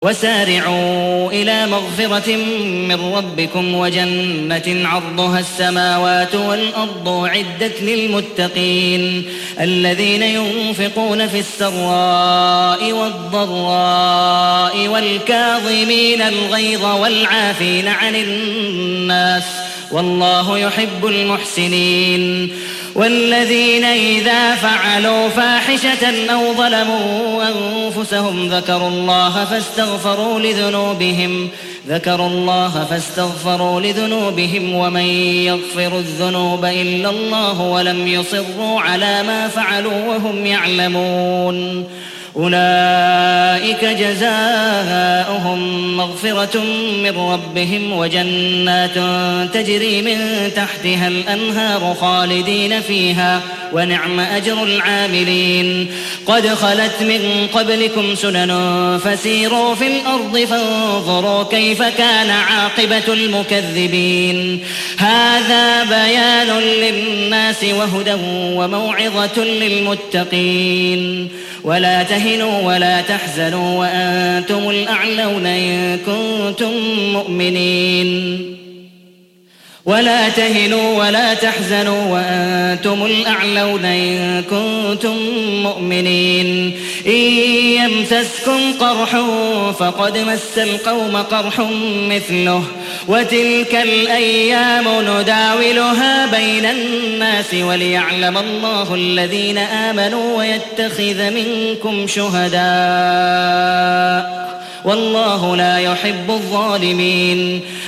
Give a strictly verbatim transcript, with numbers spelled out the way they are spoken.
وسارعوا إلى مغفرة من ربكم وجنة عرضها السماوات والأرض أعدت للمتقين الذين ينفقون في السراء والضراء والكاظمين الغيظ والعافين عن الناس والله يحب المحسنين والذين إذا فعلوا فاحشة أو ظلموا أنفسهم ذكروا الله فاستغفروا لذنوبهم ذكروا الله فاستغفروا لذنوبهم ومن يغفر الذنوب إلا الله ولم يصروا على ما فعلوا وهم يعلمون أولئك جزاؤهم مغفرة من ربهم وجنات تجري من تحتها الأنهار خالدين فيها ونعم أجر العاملين قد خلت من قبلكم سنن فسيروا في الأرض فانظروا كيف كان عاقبة المكذبين هذا بيان للناس وهدى وموعظة للمتقين ولا تهنوا ولا تحزنوا وأنتم الأعلون إن كنتم مؤمنين ولا تهنوا ولا تحزنوا وأنتم الأعلون إن كنتم مؤمنين إن يمسسكم قرح فقد مس القوم قرح مثله وتلك الأيام نداولها بين الناس وليعلم الله الذين آمنوا ويتخذ منكم شهداء والله لا يحب الظالمين